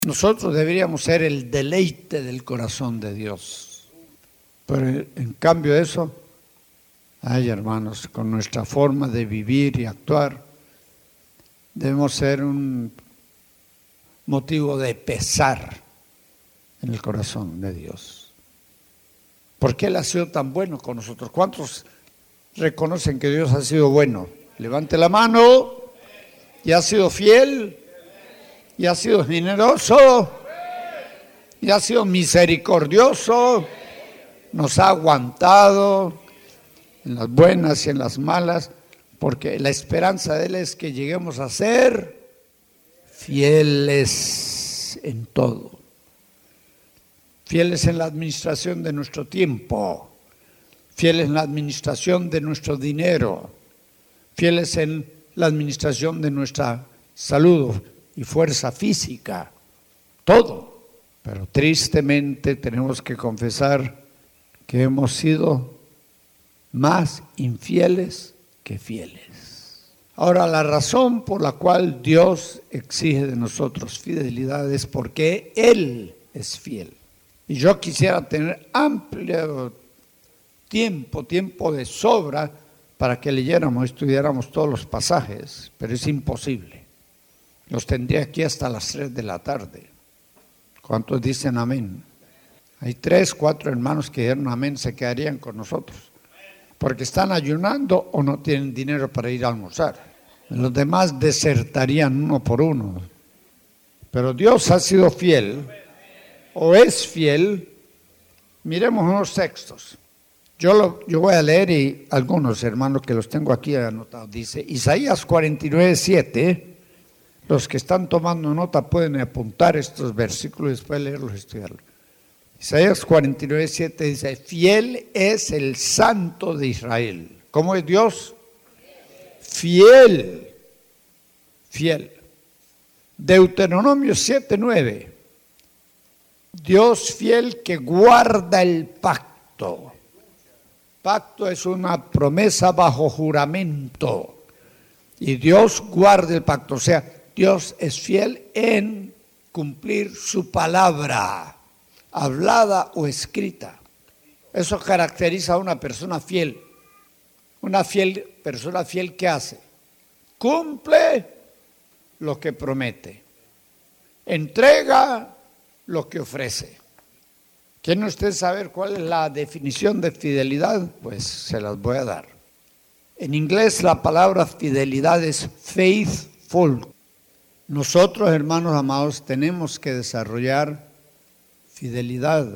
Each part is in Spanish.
Nosotros deberíamos ser el deleite del corazón de Dios. Pero en cambio de eso, ay hermanos, con nuestra forma de vivir y actuar, debemos ser un motivo de pesar en el corazón de Dios. ¿Por qué Él ha sido tan bueno con nosotros? ¿Cuántos reconocen que Dios ha sido bueno? Levante la mano. ¿Y ha sido fiel? ¿Y ha sido generoso? ¿Y ha sido misericordioso? Nos ha aguantado en las buenas y en las malas, porque la esperanza de Él es que lleguemos a ser fieles en todo. Fieles en la administración de nuestro tiempo, fieles en la administración de nuestro dinero, fieles en la administración de nuestra salud y fuerza física, todo. Pero tristemente tenemos que confesar que hemos sido más infieles que fieles. Ahora, la razón por la cual Dios exige de nosotros fidelidad es porque Él es fiel. Y yo quisiera tener amplio tiempo de sobra para que leyéramos, estudiáramos todos los pasajes, pero es imposible. Los tendría aquí hasta las 3 de la tarde. ¿Cuántos dicen amén? Hay 3, 4 hermanos que dijeron amén, se quedarían con nosotros, porque están ayunando o no tienen dinero para ir a almorzar. Los demás desertarían uno por uno. Pero Dios ha sido fiel, o es fiel. Miremos unos textos. Yo voy a leer y algunos hermanos que los tengo aquí anotados. Dice Isaías 49:7. Los que están tomando nota pueden apuntar estos versículos y después leerlos y estudiarlos. Isaías 49:7 dice: fiel es el Santo de Israel. ¿Cómo es Dios? Fiel. Fiel. Deuteronomio 7:9. Dios fiel que guarda el pacto. Pacto es una promesa bajo juramento. Y Dios guarda el pacto. O sea, Dios es fiel en cumplir su palabra, hablada o escrita. Eso caracteriza a una persona fiel. Una persona fiel, ¿qué hace? Cumple lo que promete. Entrega lo que ofrece. ¿Quieren ustedes saber cuál es la definición de fidelidad? Pues se las voy a dar. En inglés la palabra fidelidad es faithful. Nosotros, hermanos amados, tenemos que desarrollar fidelidad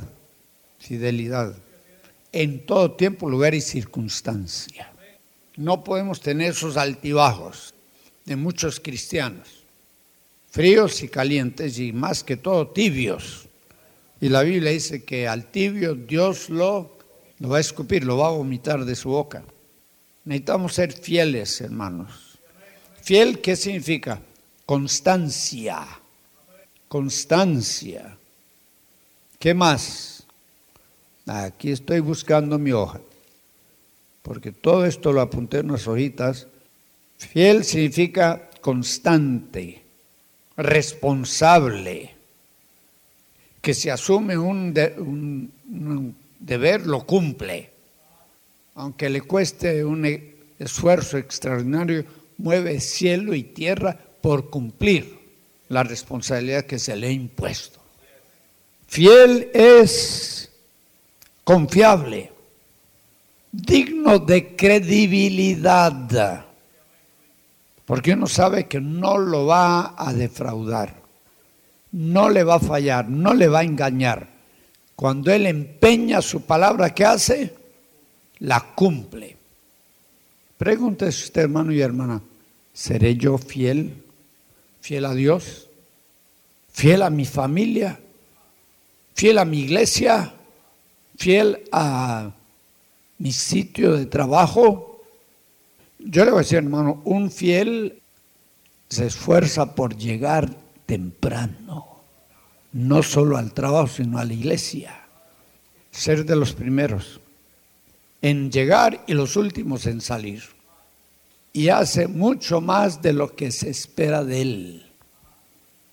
en todo tiempo, lugar y circunstancia. No podemos tener esos altibajos de muchos cristianos, fríos y calientes y más que todo tibios. Y la Biblia dice que al tibio Dios lo va a escupir, lo va a vomitar de su boca. Necesitamos ser fieles, hermanos. Fiel, ¿qué significa? Constancia. Constancia. ¿Qué más? Aquí estoy buscando mi hoja, porque todo esto lo apunté en unas hojitas. Fiel significa constante, responsable, que si asume un deber, lo cumple. Aunque le cueste un esfuerzo extraordinario, mueve cielo y tierra por cumplir la responsabilidad que se le ha impuesto. Fiel es confiable, digno de credibilidad, porque uno sabe que no lo va a defraudar, no le va a fallar, no le va a engañar. Cuando Él empeña su palabra, ¿qué hace? La cumple. Pregúntese usted, hermano y hermana, ¿seré yo fiel? ¿Fiel a Dios? ¿Fiel a mi familia? ¿Fiel a mi iglesia? ¿Fiel a mi sitio de trabajo? Yo le voy a decir, hermano, un fiel se esfuerza por llegar temprano, no solo al trabajo, sino a la iglesia. Ser de los primeros en llegar y los últimos en salir. Y hace mucho más de lo que se espera de él.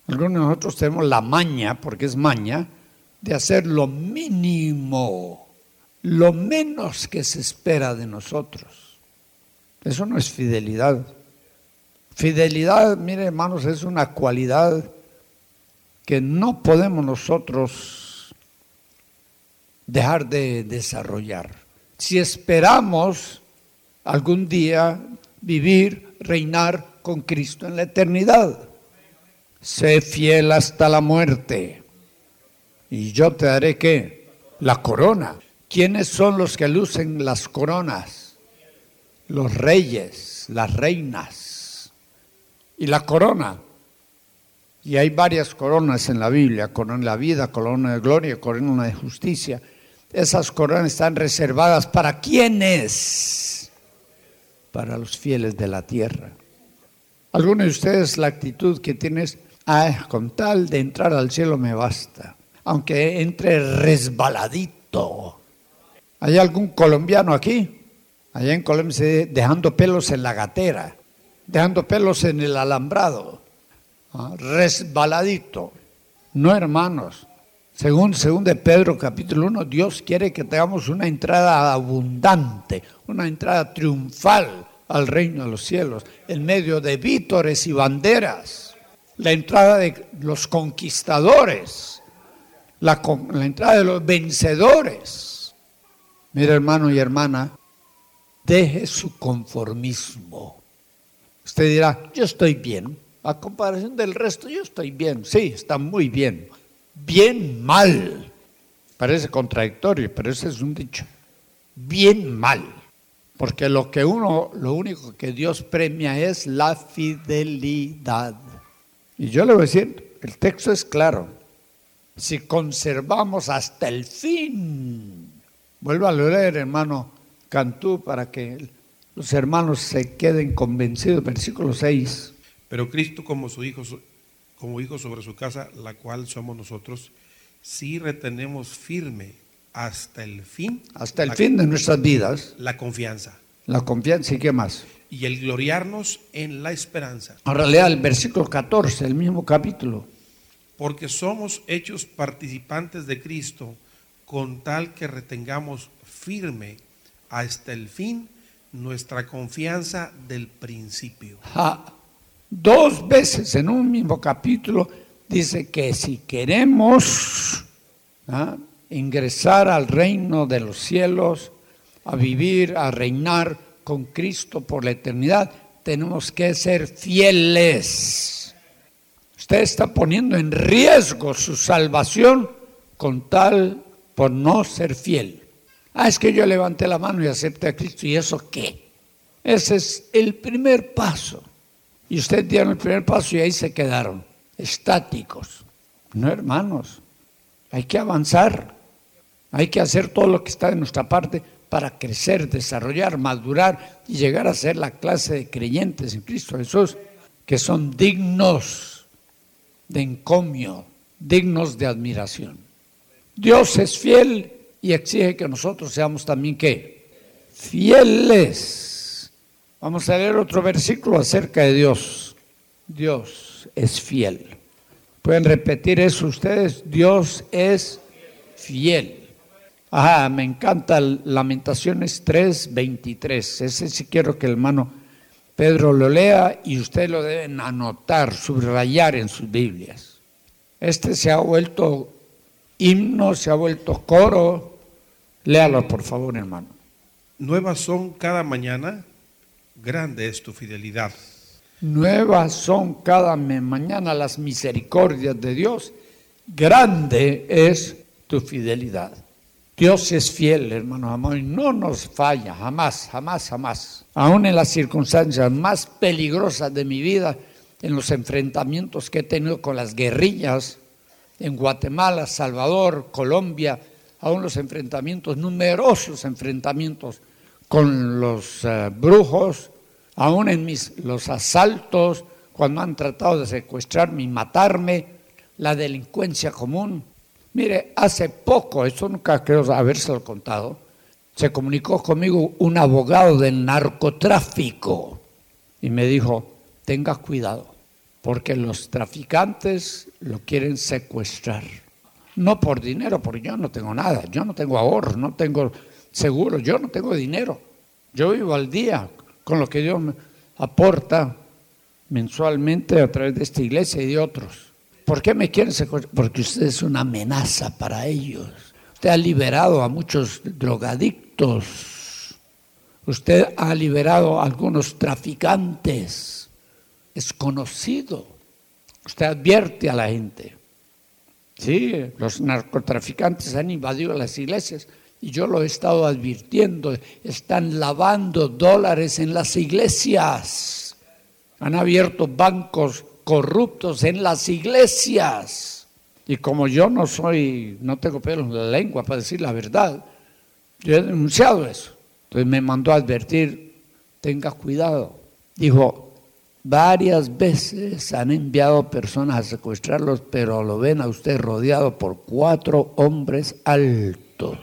Algunos de nosotros tenemos la maña, porque es maña, de hacer lo mínimo, lo menos que se espera de nosotros. Eso no es fidelidad. Fidelidad, mire hermanos, es una cualidad que no podemos nosotros dejar de desarrollar. Si esperamos algún día vivir, reinar con Cristo en la eternidad. Sé fiel hasta la muerte y yo te daré ¿qué? La corona. ¿Quiénes son los que lucen las coronas? Los reyes, las reinas. Y la corona. Y hay varias coronas en la Biblia: corona de la vida, corona de gloria, corona de justicia. Esas coronas están reservadas ¿para quiénes? Para los fieles de la tierra. Algunos de ustedes la actitud que tienen es: con tal de entrar al cielo me basta, aunque entre resbaladito. ¿Hay algún colombiano aquí? Allá en Colombia se dice dejando pelos en la gatera, dejando pelos en el alambrado, resbaladito. No, hermanos, según de Pedro capítulo 1, Dios quiere que tengamos una entrada abundante, una entrada triunfal al reino de los cielos, en medio de vítores y banderas, la entrada de los conquistadores, la entrada de los vencedores. Mira, hermano y hermana, deje su conformismo. Usted dirá: yo estoy bien, a comparación del resto yo estoy bien. Sí, está muy bien. Bien mal. Parece contradictorio, pero ese es un dicho. Bien mal. Porque lo único que Dios premia es la fidelidad. Y yo le voy a decir, el texto es claro. Si conservamos hasta el fin. Vuelva a leer, hermano Cantú, para que los hermanos se queden convencidos. Versículo 6. Pero Cristo como hijo sobre su casa, la cual somos nosotros, si retenemos firme hasta el fin. Hasta el fin de nuestras vidas. La confianza. La confianza, ¿y qué más? Y el gloriarnos en la esperanza. Ahora lea el versículo 14, el mismo capítulo. Porque somos hechos participantes de Cristo, con tal que retengamos firme hasta el fin nuestra confianza del principio. Dos veces en un mismo capítulo dice que si queremos ingresar al reino de los cielos, a vivir, a reinar con Cristo por la eternidad, tenemos que ser fieles. Usted está poniendo en riesgo su salvación con tal por no ser fiel. Es que yo levanté la mano y acepté a Cristo, ¿y eso qué? Ese es el primer paso. Y ustedes dieron el primer paso y ahí se quedaron, estáticos. No, hermanos, hay que avanzar, hay que hacer todo lo que está de nuestra parte para crecer, desarrollar, madurar y llegar a ser la clase de creyentes en Cristo Jesús que son dignos de encomio, dignos de admiración. Dios es fiel y exige que nosotros seamos también ¿qué? Fieles. Vamos a leer otro versículo acerca de Dios. Dios es fiel. ¿Pueden repetir eso ustedes? Dios es fiel. Me encanta Lamentaciones 3:23. Ese sí quiero que el hermano Pedro lo lea y ustedes lo deben anotar, subrayar en sus Biblias. Este se ha vuelto himno, se ha vuelto coro. Léalo por favor, hermano. Nuevas son cada mañana, grande es tu fidelidad. Nuevas son cada mañana las misericordias de Dios, grande es tu fidelidad. Dios es fiel, hermano amado, y no nos falla, jamás, jamás, jamás. Aún en las circunstancias más peligrosas de mi vida, en los enfrentamientos que he tenido con las guerrillas en Guatemala, Salvador, Colombia, aún los enfrentamientos, numerosos enfrentamientos con los brujos, aún en los asaltos, cuando han tratado de secuestrarme y matarme, la delincuencia común. Mire, hace poco, esto nunca creo habérselo contado, se comunicó conmigo un abogado del narcotráfico y me dijo: tenga cuidado, porque los traficantes lo quieren secuestrar. No por dinero, porque yo no tengo nada, yo no tengo ahorro, no tengo seguro, yo no tengo dinero. Yo vivo al día con lo que Dios me aporta mensualmente a través de esta iglesia y de otros. ¿Por qué me quieren secuestrar? Porque usted es una amenaza para ellos. Usted ha liberado a muchos drogadictos. Usted ha liberado a algunos traficantes. Es conocido. Usted advierte a la gente. Sí, los narcotraficantes han invadido las iglesias y yo lo he estado advirtiendo. Están lavando dólares en las iglesias. Han abierto bancos corruptos en las iglesias. Y como yo no tengo pelo en la lengua para decir la verdad, yo he denunciado eso. Entonces me mandó a advertir, tenga cuidado. Dijo, varias veces han enviado personas a secuestrarlos, pero lo ven a usted rodeado por 4 hombres altos.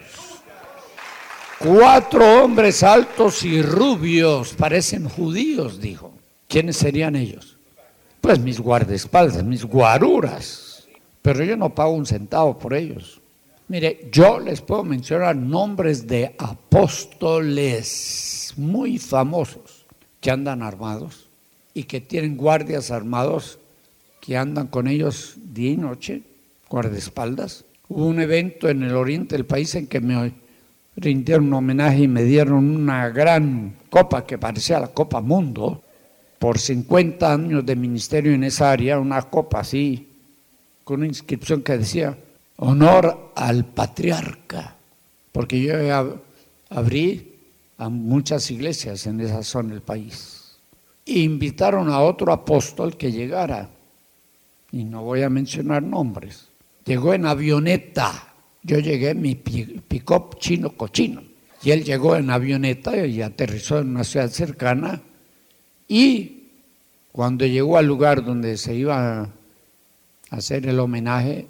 4 hombres altos y rubios, parecen judíos, dijo. ¿Quiénes serían ellos? Pues mis guardaespaldas, mis guaruras. Pero yo no pago un centavo por ellos. Mire, yo les puedo mencionar nombres de apóstoles muy famosos que andan armados y que tienen guardias armados que andan con ellos día y noche, guardaespaldas. Hubo un evento en el oriente del país en que me rindieron un homenaje y me dieron una gran copa que parecía la Copa Mundo, por 50 años de ministerio en esa área, una copa así, con una inscripción que decía, honor al patriarca, porque yo abrí a muchas iglesias en esa zona del país. E invitaron a otro apóstol que llegara, y no voy a mencionar nombres. Llegó en avioneta, yo llegué en mi pick-up chino cochino, y él llegó en avioneta y aterrizó en una ciudad cercana, y cuando llegó al lugar donde se iba a hacer el homenaje,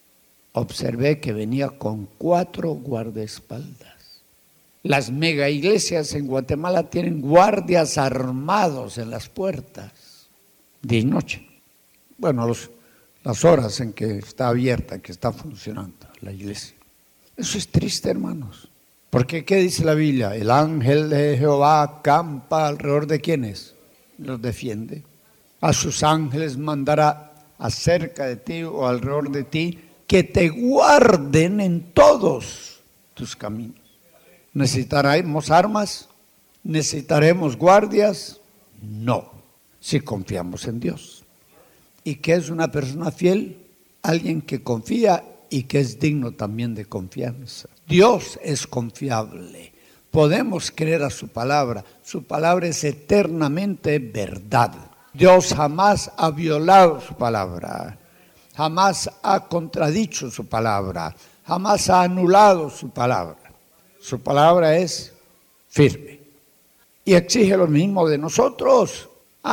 observé que venía con 4 guardaespaldas. Las mega iglesias en Guatemala tienen guardias armados en las puertas, día y noche. Bueno, las horas en que está abierta, que está funcionando la iglesia. Eso es triste, hermanos. Porque ¿qué dice la Biblia? El ángel de Jehová acampa alrededor de ¿quiénes? Los defiende. A sus ángeles mandará acerca de ti o alrededor de ti que te guarden en todos tus caminos. ¿Necesitaremos armas? ¿Necesitaremos guardias? No, si confiamos en Dios. ¿Y qué es una persona fiel? Alguien que confía y que es digno también de confianza. Dios es confiable. Podemos creer a su palabra. Su palabra es eternamente verdad. Dios jamás ha violado su palabra. Jamás ha contradicho su palabra. Jamás ha anulado su palabra. Su palabra es firme. Y exige lo mismo de nosotros.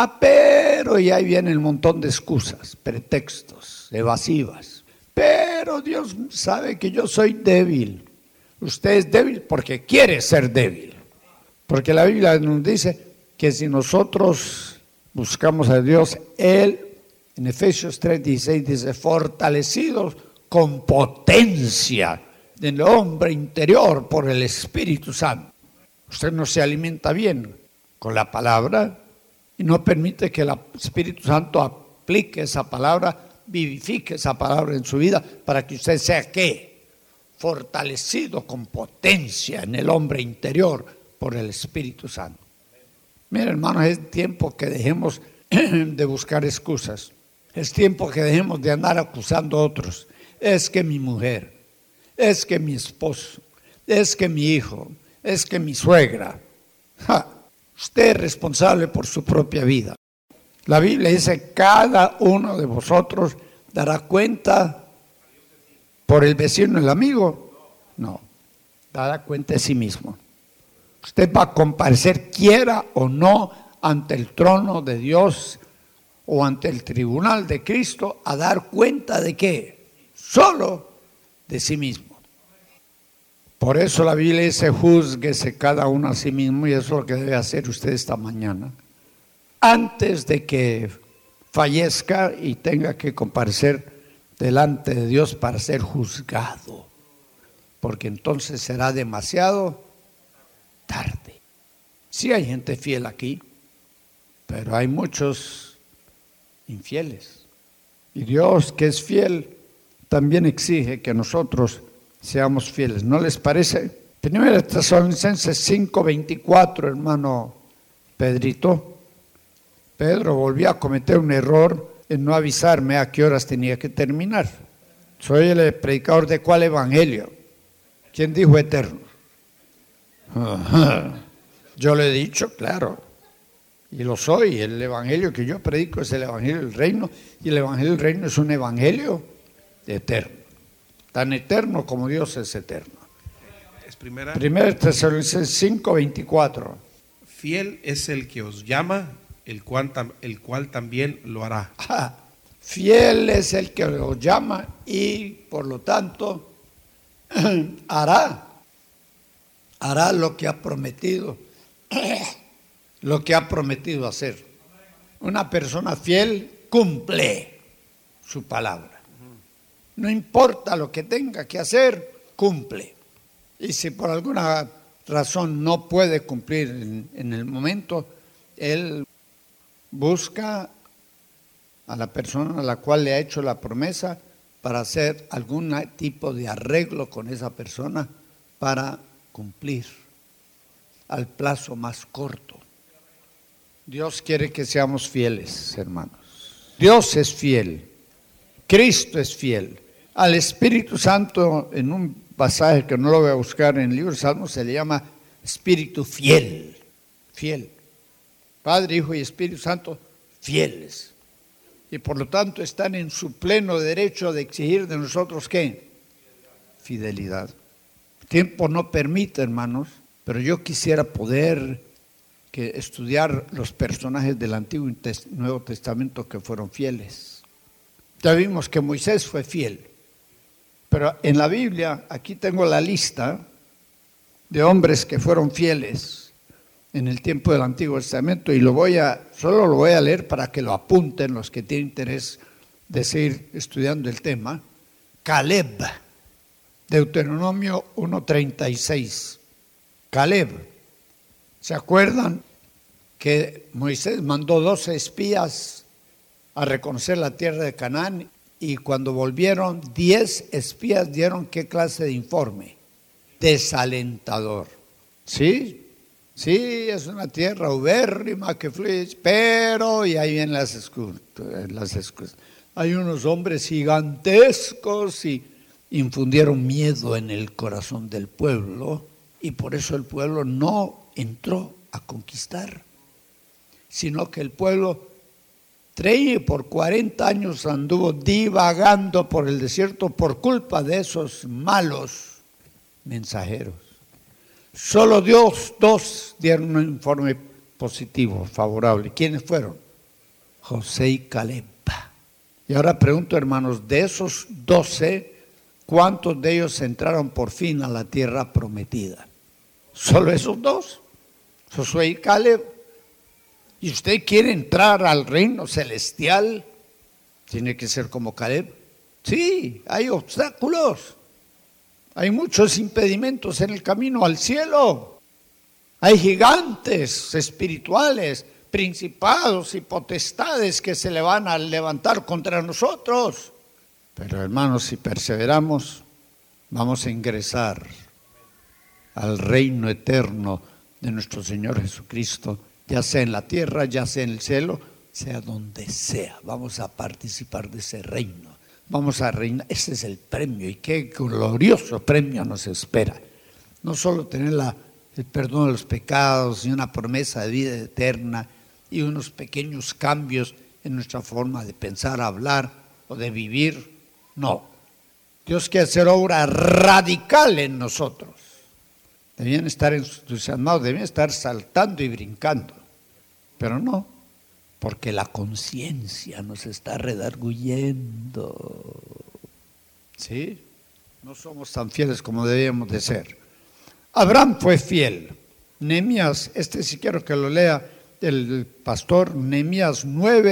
Pero y ahí viene el montón de excusas, pretextos, evasivas. Pero Dios sabe que yo soy débil. Usted es débil porque quiere ser débil. Porque la Biblia nos dice que si nosotros buscamos a Dios, Él, en Efesios 3:16 dice, fortalecidos con potencia del hombre interior por el Espíritu Santo. Usted no se alimenta bien con la palabra y no permite que el Espíritu Santo aplique esa palabra, vivifique esa palabra en su vida para que usted sea ¿qué? Fortalecido con potencia en el hombre interior por el Espíritu Santo. Mira, hermanos, es tiempo que dejemos de buscar excusas. Es tiempo que dejemos de andar acusando a otros. Es que mi mujer, es que mi esposo, es que mi hijo, es que mi suegra. Usted es responsable por su propia vida. La Biblia dice, cada uno de vosotros dará cuenta por el vecino, el amigo. No, dará cuenta de sí mismo. Usted va a comparecer, quiera o no, ante el trono de Dios o ante el tribunal de Cristo a dar cuenta de ¿qué? Solo de sí mismo. Por eso la Biblia dice, júzguese cada uno a sí mismo, y eso es lo que debe hacer usted esta mañana. Antes de que fallezca y tenga que comparecer delante de Dios para ser juzgado, porque entonces será demasiado tarde. Sí hay gente fiel aquí, pero hay muchos infieles. Y Dios, que es fiel, también exige que nosotros seamos fieles. ¿No les parece? Primera Tesalonicenses 5:24, hermano Pedrito. Pedro volvió a cometer un error en no avisarme a qué horas tenía que terminar. Soy el predicador de ¿cuál evangelio? ¿Quién dijo eterno? Ajá. Yo le he dicho, claro, y lo soy. El evangelio que yo predico es el evangelio del reino, y el evangelio del reino es un evangelio eterno, tan eterno como Dios es eterno. Es primera Tesalonicenses 5:24. Fiel es el que os llama, el cual también lo hará. Fiel es el que os llama y por lo tanto hará lo que ha prometido, hacer. Una persona fiel cumple su palabra. No importa lo que tenga que hacer, cumple. Y si por alguna razón no puede cumplir en el momento, él busca a la persona a la cual le ha hecho la promesa para hacer algún tipo de arreglo con esa persona para cumplir al plazo más corto. Dios quiere que seamos fieles, hermanos. Dios es fiel, Cristo es fiel. Al Espíritu Santo, en un pasaje que no lo voy a buscar en el libro de Salmos, se le llama Espíritu fiel, fiel. Padre, Hijo y Espíritu Santo, fieles. Y por lo tanto están en su pleno derecho de exigir de nosotros, ¿qué? Fidelidad. El tiempo no permite, hermanos, pero yo quisiera poder estudiar los personajes del Antiguo y Nuevo Testamento que fueron fieles. Ya vimos que Moisés fue fiel, pero en la Biblia, aquí tengo la lista de hombres que fueron fieles en el tiempo del Antiguo Testamento, y solo lo voy a leer para que lo apunten los que tienen interés de seguir estudiando el tema. Caleb, Deuteronomio 1:36. Caleb, ¿se acuerdan que Moisés mandó 12 espías a reconocer la tierra de Canaán? Y cuando volvieron, 10 espías dieron ¿qué clase de informe? Desalentador. ¿Sí? Sí, es una tierra ubérrima que fluye, pero, y ahí vienen las excusas. Hay unos hombres gigantescos y infundieron miedo en el corazón del pueblo, y por eso el pueblo no entró a conquistar, sino que el pueblo por 40 años anduvo divagando por el desierto por culpa de esos malos mensajeros. Solo dos dieron un informe positivo, favorable. ¿Quiénes fueron? José y Caleb. Y ahora pregunto, hermanos, de esos 12, ¿cuántos de ellos entraron por fin a la tierra prometida? Solo esos 2, Josué y Caleb. ¿Y usted quiere entrar al reino celestial? ¿Tiene que ser como Caleb? Sí, hay obstáculos. Hay muchos impedimentos en el camino al cielo. Hay gigantes espirituales, principados y potestades que se le van a levantar contra nosotros. Pero hermanos, si perseveramos, vamos a ingresar al reino eterno de nuestro Señor Jesucristo, ya sea en la tierra, ya sea en el cielo, sea donde sea. Vamos a participar de ese reino. Vamos a reinar. Ese es el premio, y qué glorioso premio nos espera. No solo tener el perdón de los pecados y una promesa de vida eterna y unos pequeños cambios en nuestra forma de pensar, hablar o de vivir. No. Dios quiere hacer obra radical en nosotros. Debían estar entusiasmados, debían estar saltando y brincando, pero no, porque la conciencia nos está redarguyendo. ¿Sí? No somos tan fieles como debíamos de ser. Abraham fue fiel. Nehemías, si quiero que lo lea el pastor, Nehemías 9,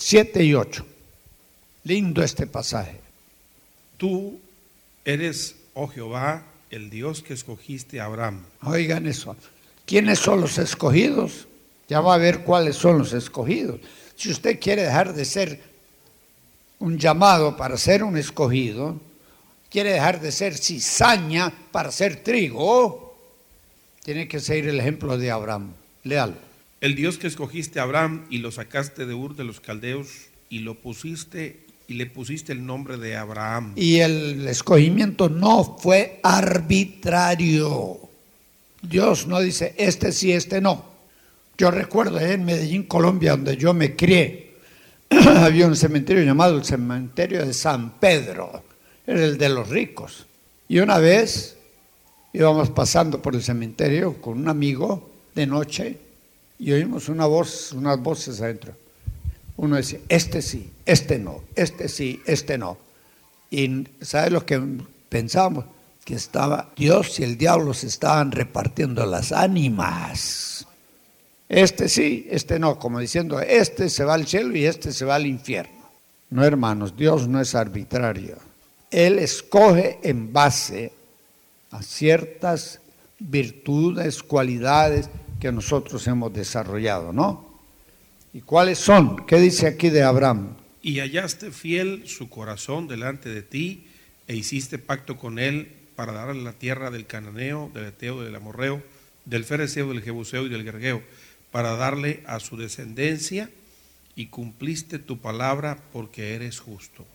7 y 8. Lindo este pasaje. Tú eres, oh Jehová, el Dios que escogiste a Abraham. Oigan eso. ¿Quiénes son los escogidos? Ya va a ver cuáles son los escogidos. Si usted quiere dejar de ser un llamado para ser un escogido, quiere dejar de ser cizaña para ser trigo, tiene que seguir el ejemplo de Abraham. Léalo. El Dios que escogiste a Abraham y lo sacaste de Ur de los Caldeos y le pusiste el nombre de Abraham. Y el escogimiento no fue arbitrario. Dios no dice este sí, este no. Yo recuerdo en Medellín, Colombia, donde yo me crié, había un cementerio llamado el cementerio de San Pedro, era el de los ricos. Y una vez íbamos pasando por el cementerio con un amigo de noche y oímos unas voces adentro. Uno decía, este sí, este no, este sí, este no. Y ¿sabes lo que pensábamos? Que estaba Dios y el diablo se estaban repartiendo las ánimas. Este sí, este no, como diciendo, este se va al cielo y este se va al infierno. No, hermanos, Dios no es arbitrario. Él escoge en base a ciertas virtudes, cualidades que nosotros hemos desarrollado, ¿no? ¿Y cuáles son? ¿Qué dice aquí de Abraham? Y hallaste fiel su corazón delante de ti, e hiciste pacto con él para darle la tierra del cananeo, del eteo, del amorreo, del fereceo, del jebuseo y del gergeo, para darle a su descendencia, y cumpliste tu palabra porque eres justo.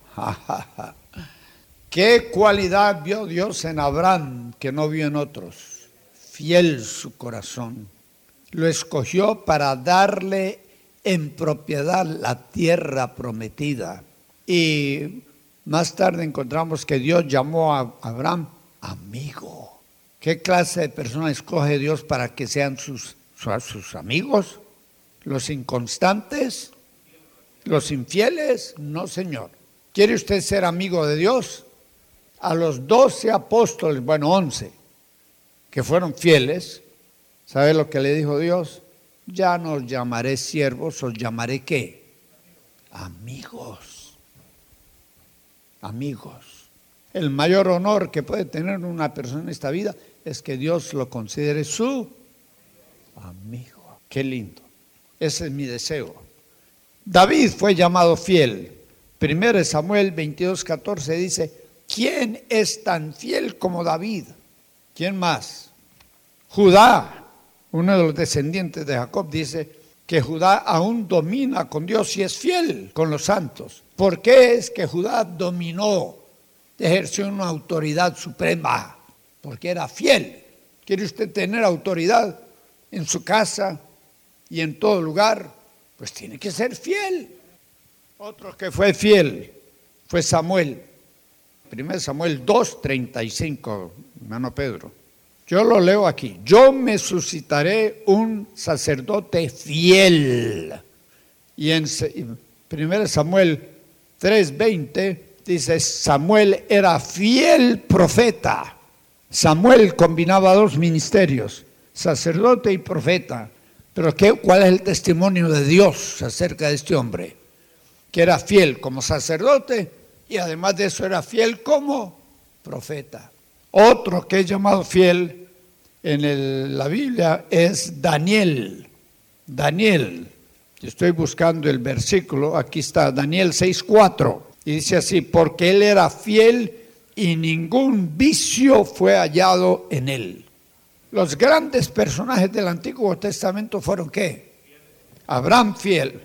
¿Qué cualidad vio Dios en Abraham que no vio en otros? Fiel su corazón. Lo escogió para darle en propiedad la tierra prometida. Y más tarde encontramos que Dios llamó a Abraham amigo. ¿Qué clase de persona escoge Dios para que sean sus amigos? ¿Los inconstantes? ¿Los infieles? No, Señor. ¿Quiere usted ser amigo de Dios? A los 12 apóstoles, 11, que fueron fieles, ¿sabe lo que le dijo Dios? Ya no os llamaré siervos, os llamaré ¿qué? Amigos. Amigos. El mayor honor que puede tener una persona en esta vida es que Dios lo considere su amigo. Qué lindo. Ese es mi deseo. David fue llamado fiel. 1 Samuel 22:14 dice, ¿quién es tan fiel como David? ¿Quién más? Judá, uno de los descendientes de Jacob, dice que Judá aún domina con Dios y es fiel con los santos. ¿Por qué es que Judá dominó, ejerció una autoridad suprema? Porque era fiel. ¿Quiere usted tener autoridad en su casa y en todo lugar? Pues tiene que ser fiel. Otro que fue fiel fue Samuel. 1 Samuel 2:35, hermano Pedro. Yo lo leo aquí. Yo me suscitaré un sacerdote fiel. Y en 1 Samuel 3:20 dice, Samuel era fiel profeta. Samuel combinaba dos ministerios, sacerdote y profeta. Pero ¿cuál es el testimonio de Dios acerca de este hombre? Que era fiel como sacerdote y además de eso era fiel como profeta. Otro que es llamado fiel en la Biblia es Daniel. Daniel, estoy buscando el versículo, aquí está, Daniel 6:4, y dice así, porque él era fiel y ningún vicio fue hallado en él. Los grandes personajes del Antiguo Testamento fueron ¿qué? Abraham fiel,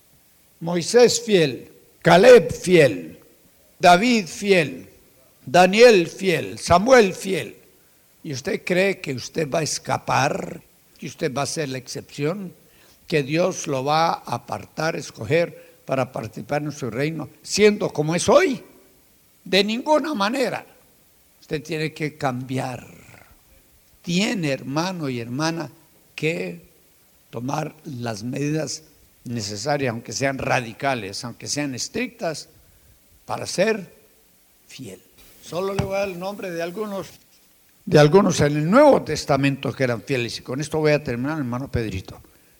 Moisés fiel, Caleb fiel, David fiel, Daniel fiel, Samuel fiel. ¿Y usted cree que usted va a escapar, que usted va a ser la excepción, que Dios lo va a apartar, escoger para participar en su reino, siendo como es hoy? De ninguna manera. Usted tiene que cambiar. Tiene, hermano y hermana, que tomar las medidas necesarias, aunque sean radicales, aunque sean estrictas, para ser fiel. Solo le voy a dar el nombre de algunos en el Nuevo Testamento que eran fieles, y con esto voy a terminar, hermano Pedrito.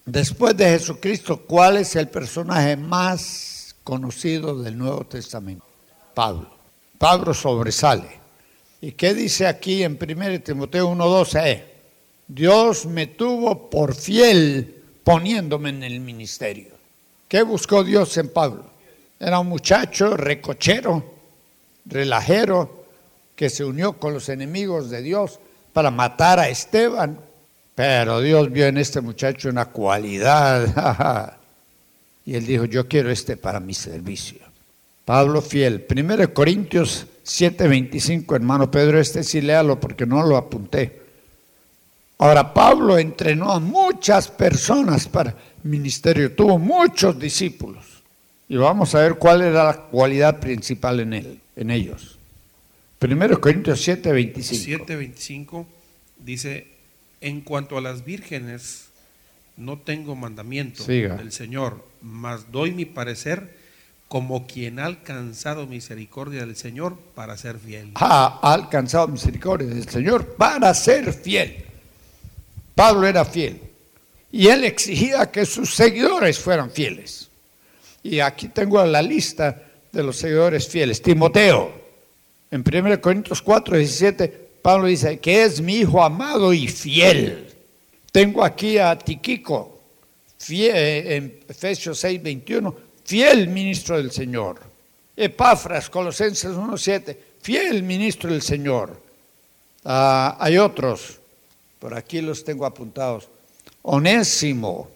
Después de Jesucristo, ¿cuál es el personaje más conocido del Nuevo Testamento? Pablo. Pablo sobresale. ¿Y qué dice aquí en 1 Timoteo 1:12? Dios me tuvo por fiel poniéndome en el ministerio. ¿Qué buscó Dios en Pablo? Era un muchacho recochero, relajero, que se unió con los enemigos de Dios para matar a Esteban. Pero Dios vio en este muchacho una cualidad. Y él dijo, yo quiero para mi servicio. Pablo fiel. 1 Corintios 7:25, hermano Pedro, sí léalo porque no lo apunté. Ahora, Pablo entrenó a muchas personas para el ministerio, tuvo muchos discípulos. Y vamos a ver cuál era la cualidad principal en ellos. 1 Corintios 7:25. 7:25 dice, en cuanto a las vírgenes, no tengo mandamiento del Señor, mas doy mi parecer como quien ha alcanzado misericordia del Señor para ser fiel. Ha alcanzado misericordia del Señor para ser fiel. Pablo era fiel y él exigía que sus seguidores fueran fieles. Y aquí tengo la lista de los seguidores fieles. Timoteo, en 1 Corintios 4:17, Pablo dice que es mi hijo amado y fiel. Tengo aquí a Tíquico, en Efesios 6:21, fiel ministro del Señor. Epafras, Colosenses 1:7, fiel ministro del Señor. Hay otros, por aquí los tengo apuntados. Onésimo,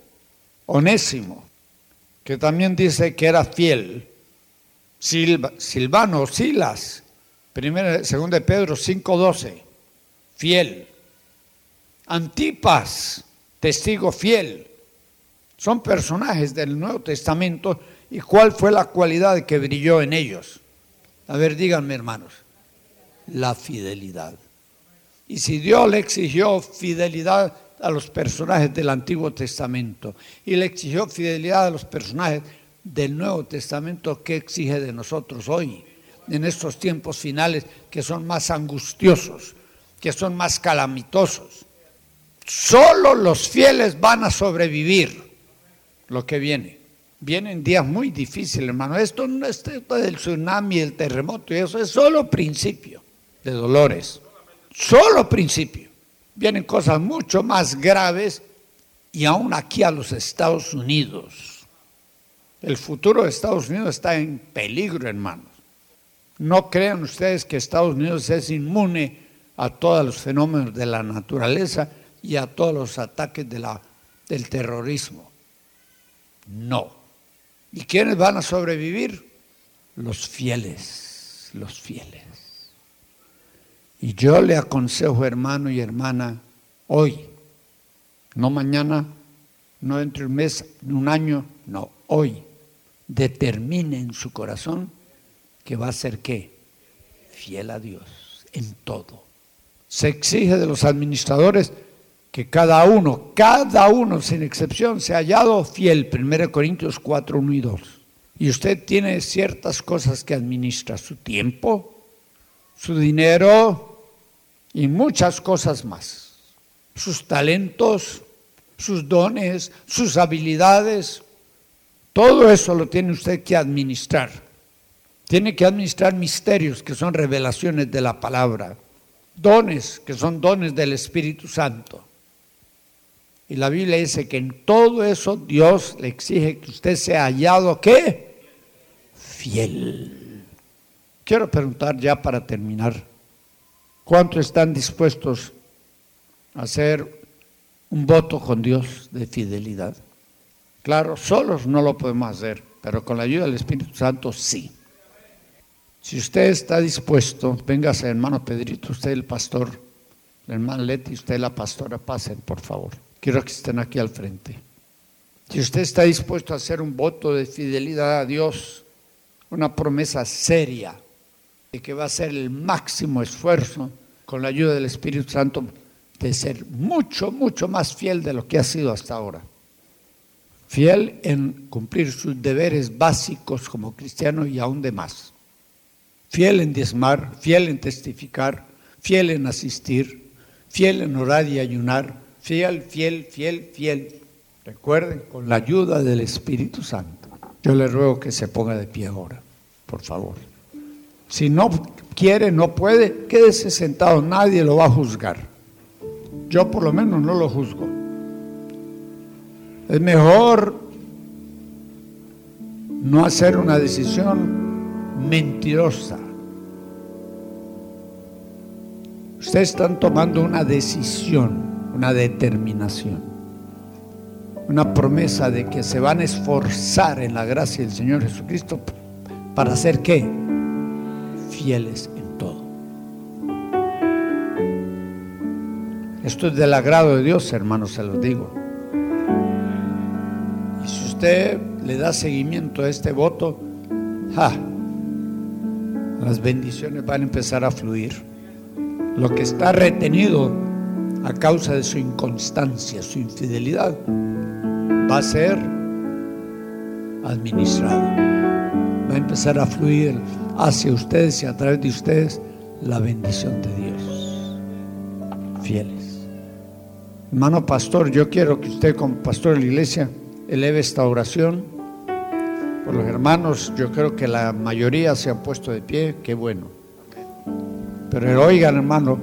que también dice que era fiel. Silvano, Silas, 2 de Pedro 5:12, fiel. Antipas, testigo fiel. Son personajes del Nuevo Testamento. ¿Y cuál fue la cualidad que brilló en ellos? A ver, díganme, hermanos. La fidelidad. Y si Dios le exigió fidelidad a los personajes del Antiguo Testamento y le exigió fidelidad a los personajes del Nuevo Testamento, ¿qué exige de nosotros hoy? En estos tiempos finales que son más angustiosos, que son más calamitosos. Solo los fieles van a sobrevivir lo que viene. Vienen días muy difíciles, hermano. Esto del tsunami, el terremoto y eso es solo principio de dolores. Solo principio. Vienen cosas mucho más graves y aún aquí a los Estados Unidos. El futuro de Estados Unidos está en peligro, hermanos. No crean ustedes que Estados Unidos es inmune a todos los fenómenos de la naturaleza y a todos los ataques del terrorismo. No. ¿Y quiénes van a sobrevivir? Los fieles, los fieles. Y yo le aconsejo, hermano y hermana, hoy, no mañana, no dentro de un mes, un año, no, hoy, determine en su corazón que va a ser ¿qué? Fiel a Dios en todo. Se exige de los administradores que cada uno sin excepción se ha hallado fiel. 1 Corintios 4:1 y 2. Y usted tiene ciertas cosas que administra: su tiempo, su dinero y muchas cosas más. Sus talentos, sus dones, sus habilidades, todo eso lo tiene usted que administrar. Tiene que administrar misterios que son revelaciones de la palabra, dones que son dones del Espíritu Santo. Y la Biblia dice que en todo eso Dios le exige que usted sea hallado, ¿qué? Fiel. Quiero preguntar ya para terminar, ¿cuántos están dispuestos a hacer un voto con Dios de fidelidad? Claro, solos no lo podemos hacer, pero con la ayuda del Espíritu Santo sí. Si usted está dispuesto, véngase, hermano Pedrito, usted el pastor, el hermano Leti, usted la pastora, pasen por favor. Quiero que estén aquí al frente. Si usted está dispuesto a hacer un voto de fidelidad a Dios, una promesa seria de que va a hacer el máximo esfuerzo con la ayuda del Espíritu Santo de ser mucho, mucho más fiel de lo que ha sido hasta ahora. Fiel en cumplir sus deberes básicos como cristiano y aún de más. Fiel en diezmar, fiel en testificar, fiel en asistir, fiel en orar y ayunar. Fiel. Recuerden, con la ayuda del Espíritu Santo. Yo le ruego que se ponga de pie ahora, por favor. Si no quiere, no puede, quédese sentado, nadie lo va a juzgar. Yo por lo menos no lo juzgo. Es mejor no hacer una decisión mentirosa. Ustedes están tomando una decisión, una determinación, una promesa de que se van a esforzar en la gracia del Señor Jesucristo para ser ¿qué? Fieles en todo. Esto es del agrado de Dios, hermanos, se los digo. Y si usted le da seguimiento a este voto, las bendiciones van a empezar a fluir. Lo que está retenido a causa de su inconstancia, su infidelidad, va a ser administrado. Va a empezar a fluir hacia ustedes y a través de ustedes la bendición de Dios. Fieles. Hermano pastor, yo quiero que usted como pastor de la iglesia eleve esta oración por los hermanos. Yo creo que la mayoría se han puesto de pie, qué bueno. Pero oigan, hermano,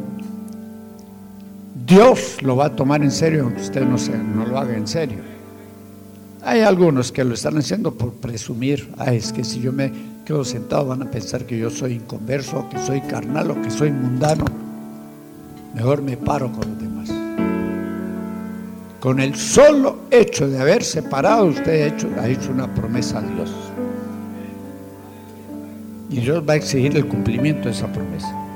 Dios lo va a tomar en serio, aunque usted no lo haga en serio. Hay algunos que lo están haciendo por presumir. Es que si yo me quedo sentado van a pensar que yo soy inconverso, que soy carnal o que soy mundano. Mejor me paro con los demás. Con el solo hecho de haber separado, usted ha hecho una promesa a Dios. Y Dios va a exigir el cumplimiento de esa promesa.